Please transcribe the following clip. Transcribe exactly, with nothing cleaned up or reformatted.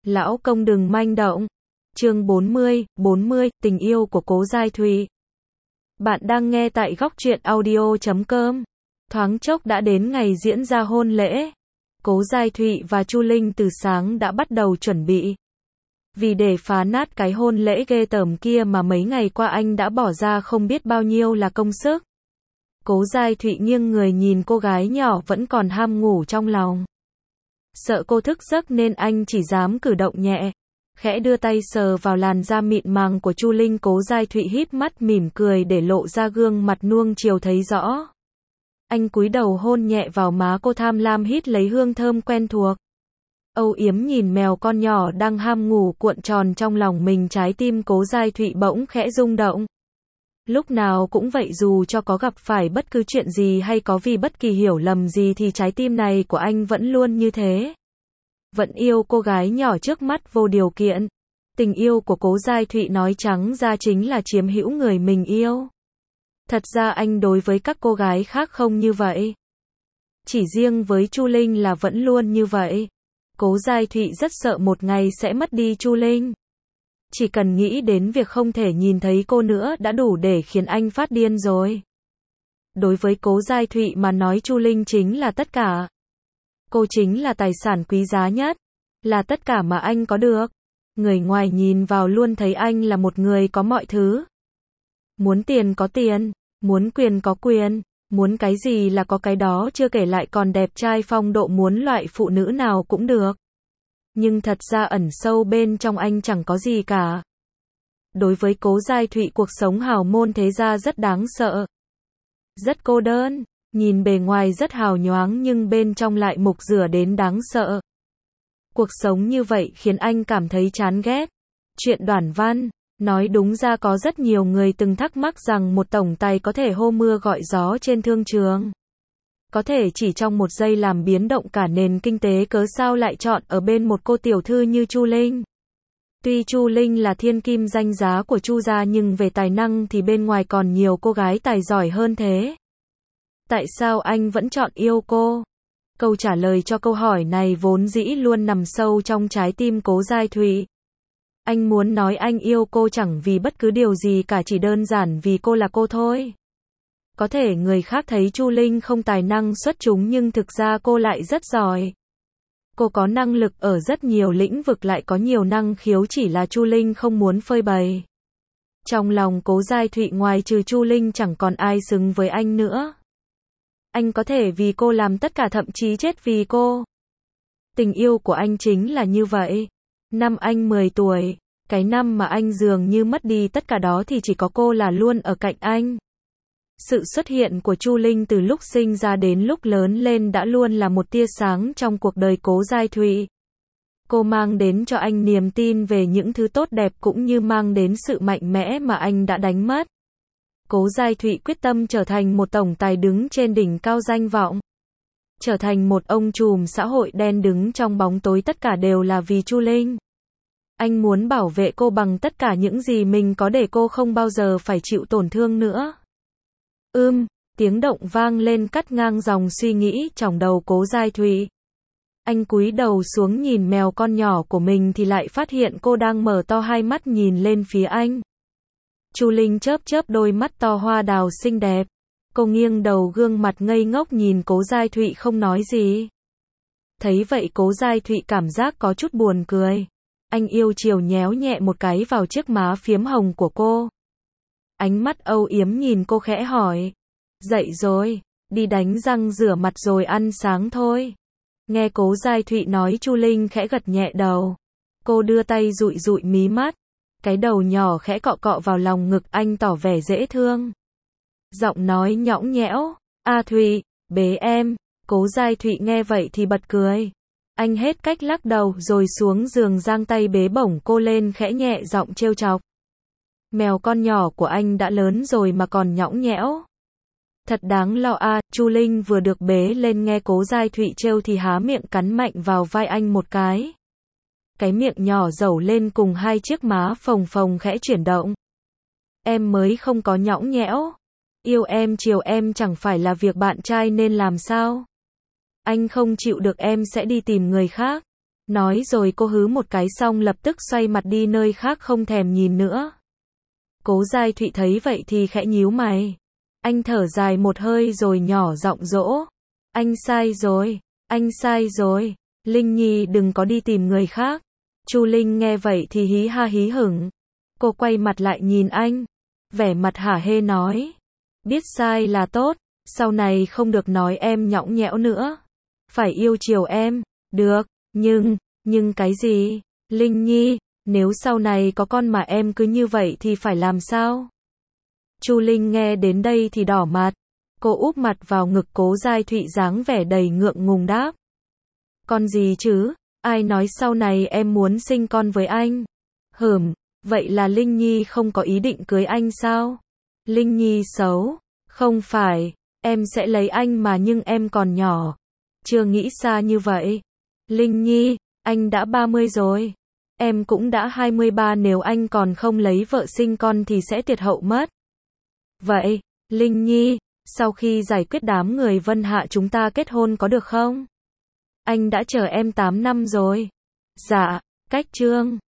Lão công đừng manh động. Chương bốn mươi, bốn mươi, tình yêu của Cố Giai Thụy. Bạn đang nghe tại góc truyện audio chấm com. Thoáng chốc đã đến ngày diễn ra hôn lễ. Cố Giai Thụy và Chu Linh từ sáng đã bắt đầu chuẩn bị. Vì để phá nát cái hôn lễ ghê tởm kia mà mấy ngày qua anh đã bỏ ra không biết bao nhiêu là công sức. Cố Giai Thụy nghiêng người nhìn cô gái nhỏ vẫn còn ham ngủ trong lòng. Sợ cô thức giấc nên anh chỉ dám cử động nhẹ, khẽ đưa tay sờ vào làn da mịn màng của Chu Linh. Cố Giai Thụy híp mắt mỉm cười để lộ ra gương mặt nuông chiều thấy rõ. Anh cúi đầu hôn nhẹ vào má cô, tham lam hít lấy hương thơm quen thuộc. Âu yếm nhìn mèo con nhỏ đang ham ngủ cuộn tròn trong lòng mình, trái tim Cố Giai Thụy bỗng khẽ rung động. Lúc nào cũng vậy, dù cho có gặp phải bất cứ chuyện gì hay có vì bất kỳ hiểu lầm gì thì trái tim này của anh vẫn luôn như thế. Vẫn yêu cô gái nhỏ trước mắt vô điều kiện. Tình yêu của Cố Giai Thụy nói trắng ra chính là chiếm hữu người mình yêu. Thật ra anh đối với các cô gái khác không như vậy. Chỉ riêng với Chu Linh là vẫn luôn như vậy. Cố Giai Thụy rất sợ một ngày sẽ mất đi Chu Linh. Chỉ cần nghĩ đến việc không thể nhìn thấy cô nữa đã đủ để khiến anh phát điên rồi. Đối với Cố Giai Thụy mà nói, Chu Linh chính là tất cả. Cô chính là tài sản quý giá nhất, là tất cả mà anh có được. Người ngoài nhìn vào luôn thấy anh là một người có mọi thứ. Muốn tiền có tiền, muốn quyền có quyền, muốn cái gì là có cái đó, chưa kể lại còn đẹp trai phong độ, muốn loại phụ nữ nào cũng được. Nhưng thật ra ẩn sâu bên trong anh chẳng có gì cả. Đối với Cố Giai Thụy, cuộc sống hào môn thế gia rất đáng sợ. Rất cô đơn, nhìn bề ngoài rất hào nhoáng nhưng bên trong lại mục rửa đến đáng sợ. Cuộc sống như vậy khiến anh cảm thấy chán ghét. Chuyện Đoản Văn, nói đúng ra có rất nhiều người từng thắc mắc rằng một tổng tài có thể hô mưa gọi gió trên thương trường. Có thể chỉ trong một giây làm biến động cả nền kinh tế, cớ sao lại chọn ở bên một cô tiểu thư như Chu Linh. Tuy Chu Linh là thiên kim danh giá của Chu gia nhưng về tài năng thì bên ngoài còn nhiều cô gái tài giỏi hơn thế. Tại sao anh vẫn chọn yêu cô? Câu trả lời cho câu hỏi này vốn dĩ luôn nằm sâu trong trái tim Cố Giai Thụy. Anh muốn nói anh yêu cô chẳng vì bất cứ điều gì cả, chỉ đơn giản vì cô là cô thôi. Có thể người khác thấy Chu Linh không tài năng xuất chúng nhưng thực ra cô lại rất giỏi. Cô có năng lực ở rất nhiều lĩnh vực, lại có nhiều năng khiếu, chỉ là Chu Linh không muốn phơi bày. Trong lòng Cố Giai Thụy ngoài trừ Chu Linh chẳng còn ai xứng với anh nữa. Anh có thể vì cô làm tất cả, thậm chí chết vì cô. Tình yêu của anh chính là như vậy. Năm anh mười tuổi, cái năm mà anh dường như mất đi tất cả đó thì chỉ có cô là luôn ở cạnh anh. Sự xuất hiện của Chu Linh từ lúc sinh ra đến lúc lớn lên đã luôn là một tia sáng trong cuộc đời Cố Giai Thụy. Cô mang đến cho anh niềm tin về những thứ tốt đẹp cũng như mang đến sự mạnh mẽ mà anh đã đánh mất. Cố Giai Thụy quyết tâm trở thành một tổng tài đứng trên đỉnh cao danh vọng. Trở thành một ông trùm xã hội đen đứng trong bóng tối, tất cả đều là vì Chu Linh. Anh muốn bảo vệ cô bằng tất cả những gì mình có để cô không bao giờ phải chịu tổn thương nữa. Ưm, tiếng động vang lên cắt ngang dòng suy nghĩ trong đầu Cố Giai Thụy. Anh cúi đầu xuống nhìn mèo con nhỏ của mình thì lại phát hiện cô đang mở to hai mắt nhìn lên phía anh. Chu Linh chớp chớp đôi mắt to hoa đào xinh đẹp. Cô nghiêng đầu, gương mặt ngây ngốc nhìn Cố Giai Thụy không nói gì. Thấy vậy Cố Giai Thụy cảm giác có chút buồn cười. Anh yêu chiều nhéo nhẹ một cái vào chiếc má phiếm hồng của cô. Ánh mắt âu yếm nhìn cô khẽ hỏi. Dậy rồi, đi đánh răng rửa mặt rồi ăn sáng thôi. Nghe Cố Giai Thụy nói, Chu Linh khẽ gật nhẹ đầu. Cô đưa tay dụi dụi mí mắt. Cái đầu nhỏ khẽ cọ cọ vào lòng ngực anh tỏ vẻ dễ thương. Giọng nói nhõng nhẽo. A Thụy, bế em. Cố Giai Thụy nghe vậy thì bật cười. Anh hết cách lắc đầu rồi xuống giường giang tay bế bổng cô lên, khẽ nhẹ giọng trêu chọc. Mèo con nhỏ của anh đã lớn rồi mà còn nhõng nhẽo. Thật đáng lo a. À. Chu Linh vừa được bế lên nghe Cố Giai Thụy trêu thì há miệng cắn mạnh vào vai anh một cái. Cái miệng nhỏ dẩu lên cùng hai chiếc má phồng phồng khẽ chuyển động. Em mới không có nhõng nhẽo. Yêu em chiều em chẳng phải là việc bạn trai nên làm sao? Anh không chịu được em sẽ đi tìm người khác. Nói rồi cô hứ một cái xong lập tức xoay mặt đi nơi khác không thèm nhìn nữa. Cố Giai Thụy thấy vậy thì khẽ nhíu mày. Anh thở dài một hơi rồi nhỏ giọng dỗ. Anh sai rồi, anh sai rồi. Linh Nhi đừng có đi tìm người khác. Chu Linh nghe vậy thì hí ha hí hửng. Cô quay mặt lại nhìn anh. Vẻ mặt hả hê nói. Biết sai là tốt, sau này không được nói em nhõng nhẽo nữa. Phải yêu chiều em, được, nhưng, nhưng cái gì? Linh Nhi, nếu sau này có con mà em cứ như vậy thì phải làm sao? Chu Linh nghe đến đây thì đỏ mặt. Cô úp mặt vào ngực Cố Giai Thụy dáng vẻ đầy ngượng ngùng đáp. Con gì chứ? Ai nói sau này em muốn sinh con với anh? Hửm, vậy là Linh Nhi không có ý định cưới anh sao? Linh Nhi xấu. Không phải, em sẽ lấy anh mà nhưng em còn nhỏ. Chưa nghĩ xa như vậy. Linh Nhi, anh đã ba mươi rồi. Em cũng đã hai mươi ba, nếu anh còn không lấy vợ sinh con thì sẽ tuyệt hậu mất. Vậy, Linh Nhi, sau khi giải quyết đám người Vân Hạ chúng ta kết hôn có được không? Anh đã chờ em tám năm rồi. Dạ, cách chương.